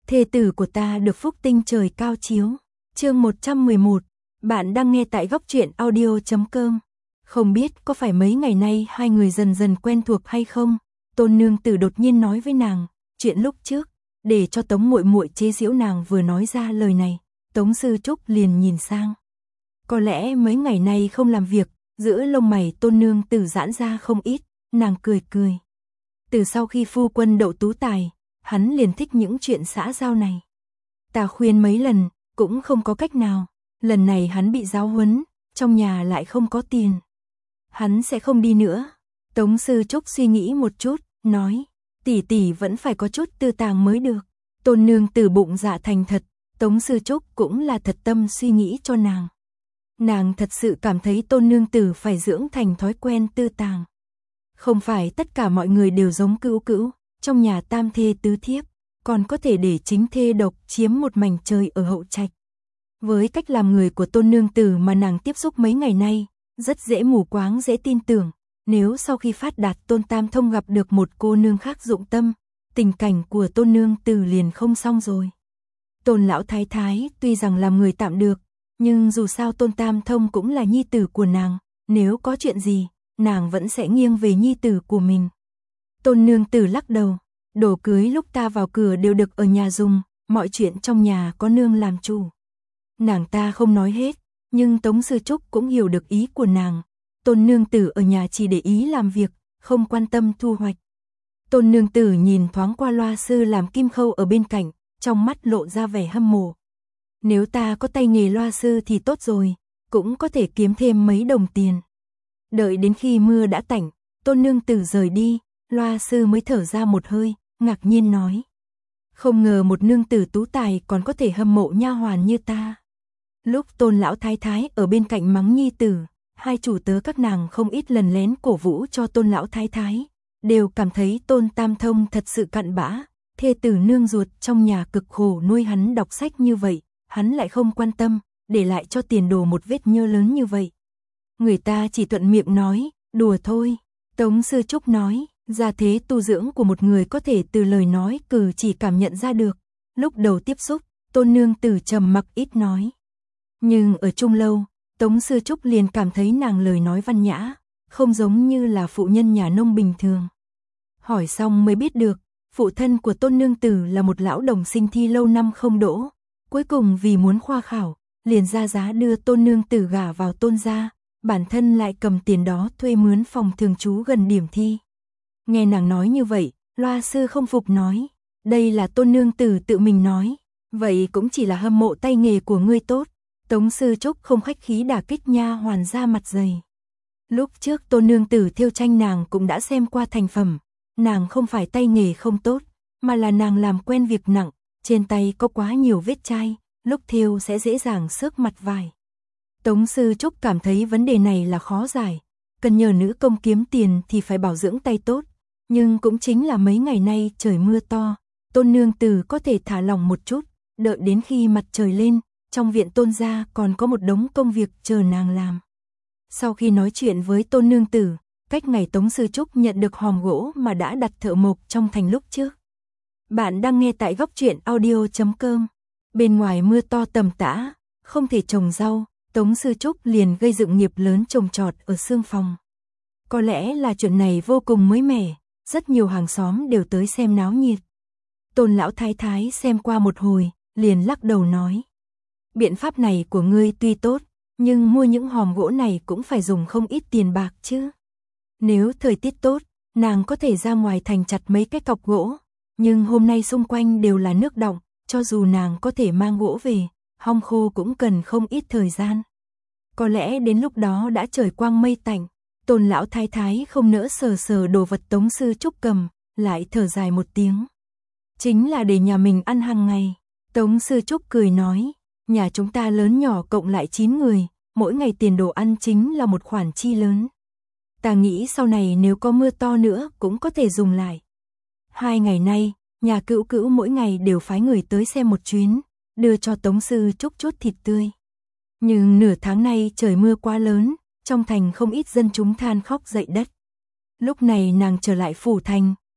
thê tử của ta được phúc tinh trời cao chiếu. Chương 111, bạn đang nghe tại góc truyện audio.com. Không biết có phải mấy ngày nay hai người dần dần quen thuộc hay không, Tôn nương tử đột nhiên nói với nàng, chuyện lúc trước, để cho Tống muội muội chế giễu nàng vừa nói ra lời này, Tống Sư Trúc liền nhìn sang. Có lẽ mấy ngày nay không làm việc, giữa lông mày Tôn nương tử giãn ra không ít, nàng cười cười. Từ sau khi phu quân đậu tú tài, hắn liền thích những chuyện xã giao này. Ta khuyên mấy lần, cũng không có cách nào, lần này hắn bị giáo huấn, trong nhà lại không có tiền. Hắn sẽ không đi nữa. Tống Sư Trúc suy nghĩ một chút, nói, tỷ tỷ vẫn phải có chút tư tàng mới được. Tôn nương tử bụng dạ thành thật, Tống Sư Trúc cũng là thật tâm suy nghĩ cho nàng. Nàng thật sự cảm thấy Tôn nương tử phải dưỡng thành thói quen tư tàng. Không phải tất cả mọi người đều giống Cữu Cữu, trong nhà tam thê tứ thiếp, còn có thể để chính thê độc chiếm một mảnh trời ở hậu trạch. Với cách làm người của Tôn nương tử mà nàng tiếp xúc mấy ngày nay, rất dễ mù quáng dễ tin tưởng, nếu sau khi phát đạt Tôn Tam Thông gặp được một cô nương khác dụng tâm, tình cảnh của Tôn nương tử liền không xong rồi. Tôn lão thái thái tuy rằng làm người tạm được, nhưng dù sao Tôn Tam Thông cũng là nhi tử của nàng, nếu có chuyện gì, nàng vẫn sẽ nghiêng về nhi tử của mình. Tôn nương tử lắc đầu, đồ cưới lúc ta vào cửa đều được ở nhà dùng, mọi chuyện trong nhà có nương làm chủ. Nàng ta không nói hết, nhưng Tống Sư Trúc cũng hiểu được ý của nàng. Tôn nương tử ở nhà chỉ để ý làm việc, không quan tâm thu hoạch. Tôn nương tử nhìn thoáng qua Loa sư làm kim khâu ở bên cạnh, trong mắt lộ ra vẻ hâm mộ. Nếu ta có tay nghề loa sư thì tốt rồi, cũng có thể kiếm thêm mấy đồng tiền. Đợi đến khi mưa đã tạnh, Tôn nương tử rời đi, Loa sư mới thở ra một hơi, ngạc nhiên nói. Không ngờ một nương tử tú tài còn có thể hâm mộ nha hoàn như ta. Lúc Tôn lão thái thái ở bên cạnh mắng nhi tử, hai chủ tớ các nàng không ít lần lén cổ vũ cho Tôn lão thái thái, đều cảm thấy Tôn Tam Thông thật sự cặn bã, thê tử nương ruột trong nhà cực khổ nuôi hắn đọc sách như vậy, hắn lại không quan tâm, để lại cho tiền đồ một vết nhơ lớn như vậy. Người ta chỉ thuận miệng nói, đùa thôi. Tống Sư Trúc nói, gia thế tu dưỡng của một người có thể từ lời nói cử chỉ cảm nhận ra được. Lúc đầu tiếp xúc, Tôn nương tử trầm mặc ít nói. Nhưng ở chung lâu, Tống Sư Trúc liền cảm thấy nàng lời nói văn nhã, không giống như là phụ nhân nhà nông bình thường. Hỏi xong mới biết được, phụ thân của Tôn nương tử là một lão đồng sinh thi lâu năm không đỗ. Cuối cùng vì muốn khoa khảo, liền ra giá đưa Tôn nương tử gả vào Tôn gia, bản thân lại cầm tiền đó thuê mướn phòng thường trú gần điểm thi. Nghe nàng nói như vậy, Loa sư không phục nói, đây là Tôn nương tử tự mình nói, vậy cũng chỉ là hâm mộ tay nghề của ngươi tốt. Tống Sư Trúc không khách khí đả kích nha hoàn ra mặt dày. Lúc trước Tôn nương tử thêu tranh nàng cũng đã xem qua thành phẩm, nàng không phải tay nghề không tốt, mà là nàng làm quen việc nặng, trên tay có quá nhiều vết chai, lúc thêu sẽ dễ dàng xước mặt vải. Tống Sư Trúc cảm thấy vấn đề này là khó giải, cần nhờ nữ công kiếm tiền thì phải bảo dưỡng tay tốt, nhưng cũng chính là mấy ngày nay trời mưa to, Tôn nương tử có thể thả lỏng một chút, đợi đến khi mặt trời lên, trong viện Tôn gia còn có một đống công việc chờ nàng làm. Sau khi nói chuyện với Tôn nương tử, cách ngày Tống Sư Trúc nhận được hòm gỗ mà đã đặt thợ mộc trong thành lúc trước. Bạn đang nghe tại góc truyện audio.com. Bên ngoài mưa to tầm tã, không thể trồng rau, Tống Sư Trúc liền gây dựng nghiệp lớn trồng trọt ở xương phòng. Có lẽ là chuyện này vô cùng mới mẻ, rất nhiều hàng xóm đều tới xem náo nhiệt. Tôn lão thái thái xem qua một hồi, liền lắc đầu nói. Biện pháp này của ngươi tuy tốt, nhưng mua những hòm gỗ này cũng phải dùng không ít tiền bạc chứ. Nếu thời tiết tốt, nàng có thể ra ngoài thành chặt mấy cái cọc gỗ, nhưng hôm nay xung quanh đều là nước đọng, cho dù nàng có thể mang gỗ về, hong khô cũng cần không ít thời gian. Có lẽ đến lúc đó đã trời quang mây tạnh, Tôn lão thái thái không nỡ sờ sờ đồ vật Tống Sư Trúc cầm, lại thở dài một tiếng. Chính là để nhà mình ăn hàng ngày. Tống Sư Trúc cười nói, nhà chúng ta lớn nhỏ cộng lại 9 người, mỗi ngày tiền đồ ăn chính là một khoản chi lớn. Ta nghĩ sau này nếu có mưa to nữa cũng có thể dùng lại. 2 ngày nay, nhà Cữu Cữu mỗi ngày đều phái người tới xem một chuyến, đưa cho Tống Sư Trúc chút thịt tươi. Nhưng nửa tháng nay trời mưa quá lớn, trong thành không ít dân chúng than khóc dậy đất. Lúc này nàng trở lại phủ thành,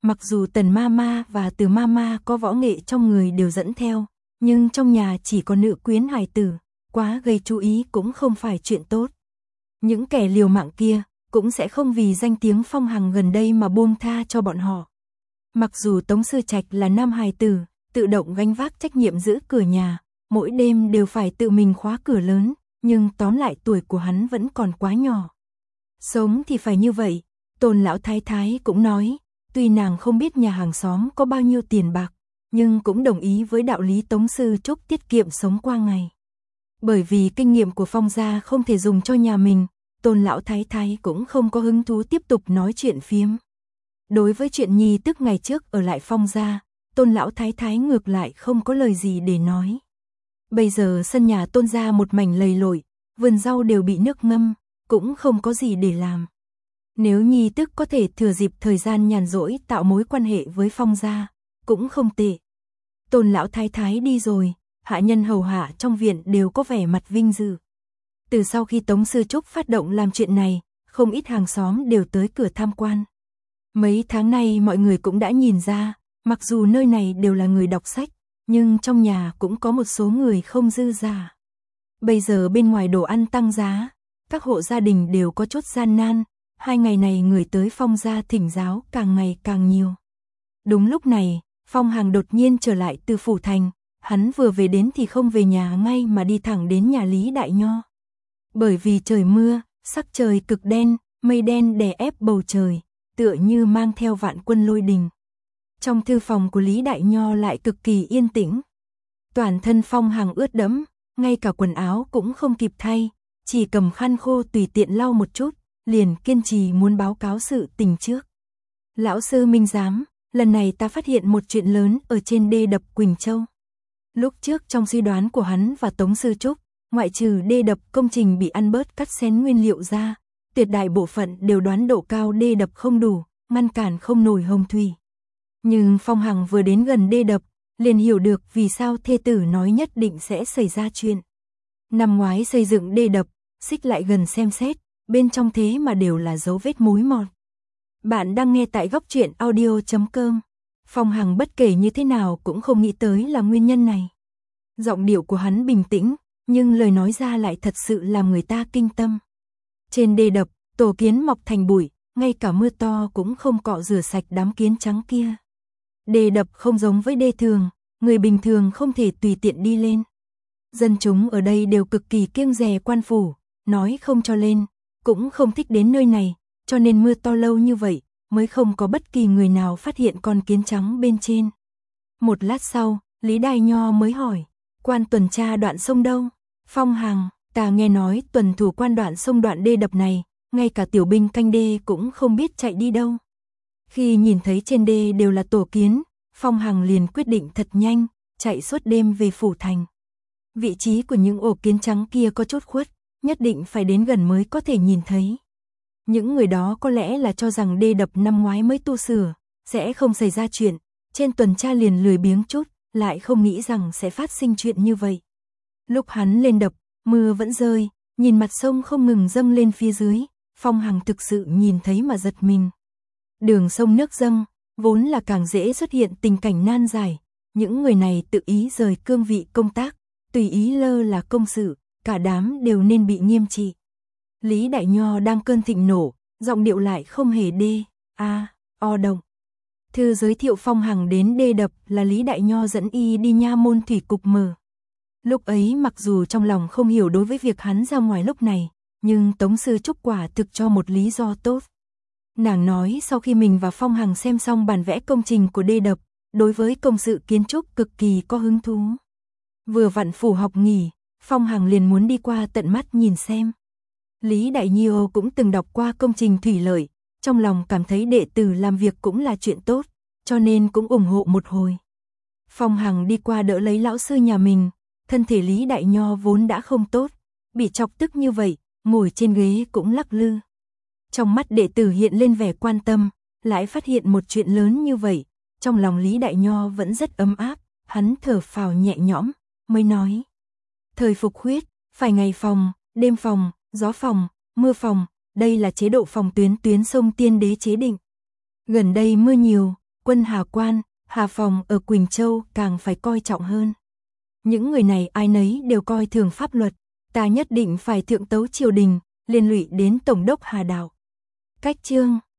Mặc dù Tần Mama và Từ Mama có võ nghệ trong người đều dẫn theo, nhưng trong nhà chỉ có nữ quyến hài tử, quá gây chú ý cũng không phải chuyện tốt. Những kẻ liều mạng kia cũng sẽ không vì danh tiếng Phong Hằng gần đây mà buông tha cho bọn họ. Mặc dù Tống Sư Trạch là nam hài tử, tự động gánh vác trách nhiệm giữ cửa nhà, mỗi đêm đều phải tự mình khóa cửa lớn, nhưng tóm lại tuổi của hắn vẫn còn quá nhỏ. Sống thì phải như vậy, Tôn lão thái thái cũng nói, tuy nàng không biết nhà hàng xóm có bao nhiêu tiền bạc, nhưng cũng đồng ý với đạo lý Tống Sư Trúc tiết kiệm sống qua ngày. Bởi vì kinh nghiệm của Phong gia không thể dùng cho nhà mình, Tôn lão thái thái cũng không có hứng thú tiếp tục nói chuyện phiếm. Đối với chuyện nhi tức ngày trước ở lại Phong gia, Tôn lão thái thái ngược lại không có lời gì để nói. Bây giờ sân nhà Tôn gia một mảnh lầy lội, vườn rau đều bị nước ngâm, cũng không có gì để làm. Nếu nhi tức có thể thừa dịp thời gian nhàn rỗi tạo mối quan hệ với Phong gia, cũng không tệ. Tôn lão thái thái đi rồi, hạ nhân hầu hạ trong viện đều có vẻ mặt vinh dự. Từ sau khi Tống Sư Trúc phát động làm chuyện này, không ít hàng xóm đều tới cửa tham quan. Mấy tháng nay mọi người cũng đã nhìn ra, mặc dù nơi này đều là người đọc sách, nhưng trong nhà cũng có một số người không dư giả. Bây giờ bên ngoài đồ ăn tăng giá, các hộ gia đình đều có chút gian nan, 2 ngày này người tới Phong gia thỉnh giáo càng ngày càng nhiều. Đúng lúc này, Phong Hằng đột nhiên trở lại từ phủ thành, hắn vừa về đến thì không về nhà ngay mà đi thẳng đến nhà Lý Đại Nho. Bởi vì trời mưa, sắc trời cực đen, mây đen đè ép bầu trời, tựa như mang theo vạn quân lôi đình. Trong thư phòng của Lý Đại Nho lại cực kỳ yên tĩnh. Toàn thân Phong Hằng ướt đẫm, ngay cả quần áo cũng không kịp thay, chỉ cầm khăn khô tùy tiện lau một chút, liền kiên trì muốn báo cáo sự tình trước. Lão sư Minh Giám, lần này ta phát hiện một chuyện lớn ở trên đê đập Quỳnh Châu. Lúc trước trong suy đoán của hắn và Tống Sư Trúc, ngoại trừ đê đập công trình bị ăn bớt cắt xén nguyên liệu ra, tuyệt đại bộ phận đều đoán độ cao đê đập không đủ, ngăn cản không nổi hồng thủy. Nhưng Phong Hằng vừa đến gần đê đập, liền hiểu được vì sao thê tử nói nhất định sẽ xảy ra chuyện. Năm ngoái xây dựng đê đập, xích lại gần xem xét, bên trong thế mà đều là dấu vết mối mọt. Bạn đang nghe tại góc truyện audio.com. Phong Hằng bất kể như thế nào cũng không nghĩ tới là nguyên nhân này. Giọng điệu của hắn bình tĩnh, nhưng lời nói ra lại thật sự làm người ta kinh tâm. Trên đê đập, tổ kiến mọc thành bụi, ngay cả mưa to cũng không cọ rửa sạch đám kiến trắng kia. Đê đập không giống với đê thường, người bình thường không thể tùy tiện đi lên. Dân chúng ở đây đều cực kỳ kiêng dè quan phủ, nói không cho lên, cũng không thích đến nơi này, cho nên mưa to lâu như vậy, mới không có bất kỳ người nào phát hiện con kiến trắng bên trên. Một lát sau, Lý Đại Nho mới hỏi, quan tuần tra đoạn sông đâu? Phong Hằng, ta nghe nói tuần thủ quan đoạn sông đoạn đê đập này, ngay cả tiểu binh canh đê cũng không biết chạy đi đâu. Khi nhìn thấy trên đê đều là tổ kiến, Phong Hằng liền quyết định thật nhanh, chạy suốt đêm về phủ thành. Vị trí của những ổ kiến trắng kia có chút khuất, nhất định phải đến gần mới có thể nhìn thấy. Những người đó có lẽ là cho rằng đê đập năm ngoái mới tu sửa, sẽ không xảy ra chuyện, trên tuần tra liền lười biếng chút, lại không nghĩ rằng sẽ phát sinh chuyện như vậy. Lúc hắn lên đập, mưa vẫn rơi, nhìn mặt sông không ngừng dâng lên phía dưới, Phong Hằng thực sự nhìn thấy mà giật mình. Đường sông nước dâng, vốn là càng dễ xuất hiện tình cảnh nan giải, những người này tự ý rời cương vị công tác, tùy ý lơ là công sự, cả đám đều nên bị nghiêm trị. Lý Đại Nho đang cơn thịnh nổ, giọng điệu lại không hề o động. Thư giới thiệu Phong Hằng đến đê đập là Lý Đại Nho dẫn y đi nha môn thủy cục mở. Lúc ấy mặc dù trong lòng không hiểu đối với việc hắn ra ngoài lúc này, nhưng Tống Sư Trúc quả thực cho một lý do tốt. Nàng nói sau khi mình và Phong Hằng xem xong bản vẽ công trình của đê đập, đối với công sự kiến trúc cực kỳ có hứng thú. Vừa vặn phủ học nghỉ, Phong Hằng liền muốn đi qua tận mắt nhìn xem. Lý Đại Nho cũng từng đọc qua công trình thủy lợi, trong lòng cảm thấy đệ tử làm việc cũng là chuyện tốt, cho nên cũng ủng hộ một hồi. Phong Hằng đi qua đỡ lấy lão sư nhà mình, thân thể Lý Đại Nho vốn đã không tốt, bị chọc tức như vậy, ngồi trên ghế cũng lắc lư. Trong mắt đệ tử hiện lên vẻ quan tâm, lại phát hiện một chuyện lớn như vậy, trong lòng Lý Đại Nho vẫn rất ấm áp, hắn thở phào nhẹ nhõm, mới nói. Thời phục huyết, phải ngày phòng, đêm phòng, gió phòng, mưa phòng, đây là chế độ phòng tuyến sông Tiên Đế chế định. Gần đây mưa nhiều, quân Hà Quan, Hà Phòng ở Quỳnh Châu càng phải coi trọng hơn. Những người này ai nấy đều coi thường pháp luật, ta nhất định phải thượng tấu triều đình, liên lụy đến Tổng đốc Hà Đạo. Cách chương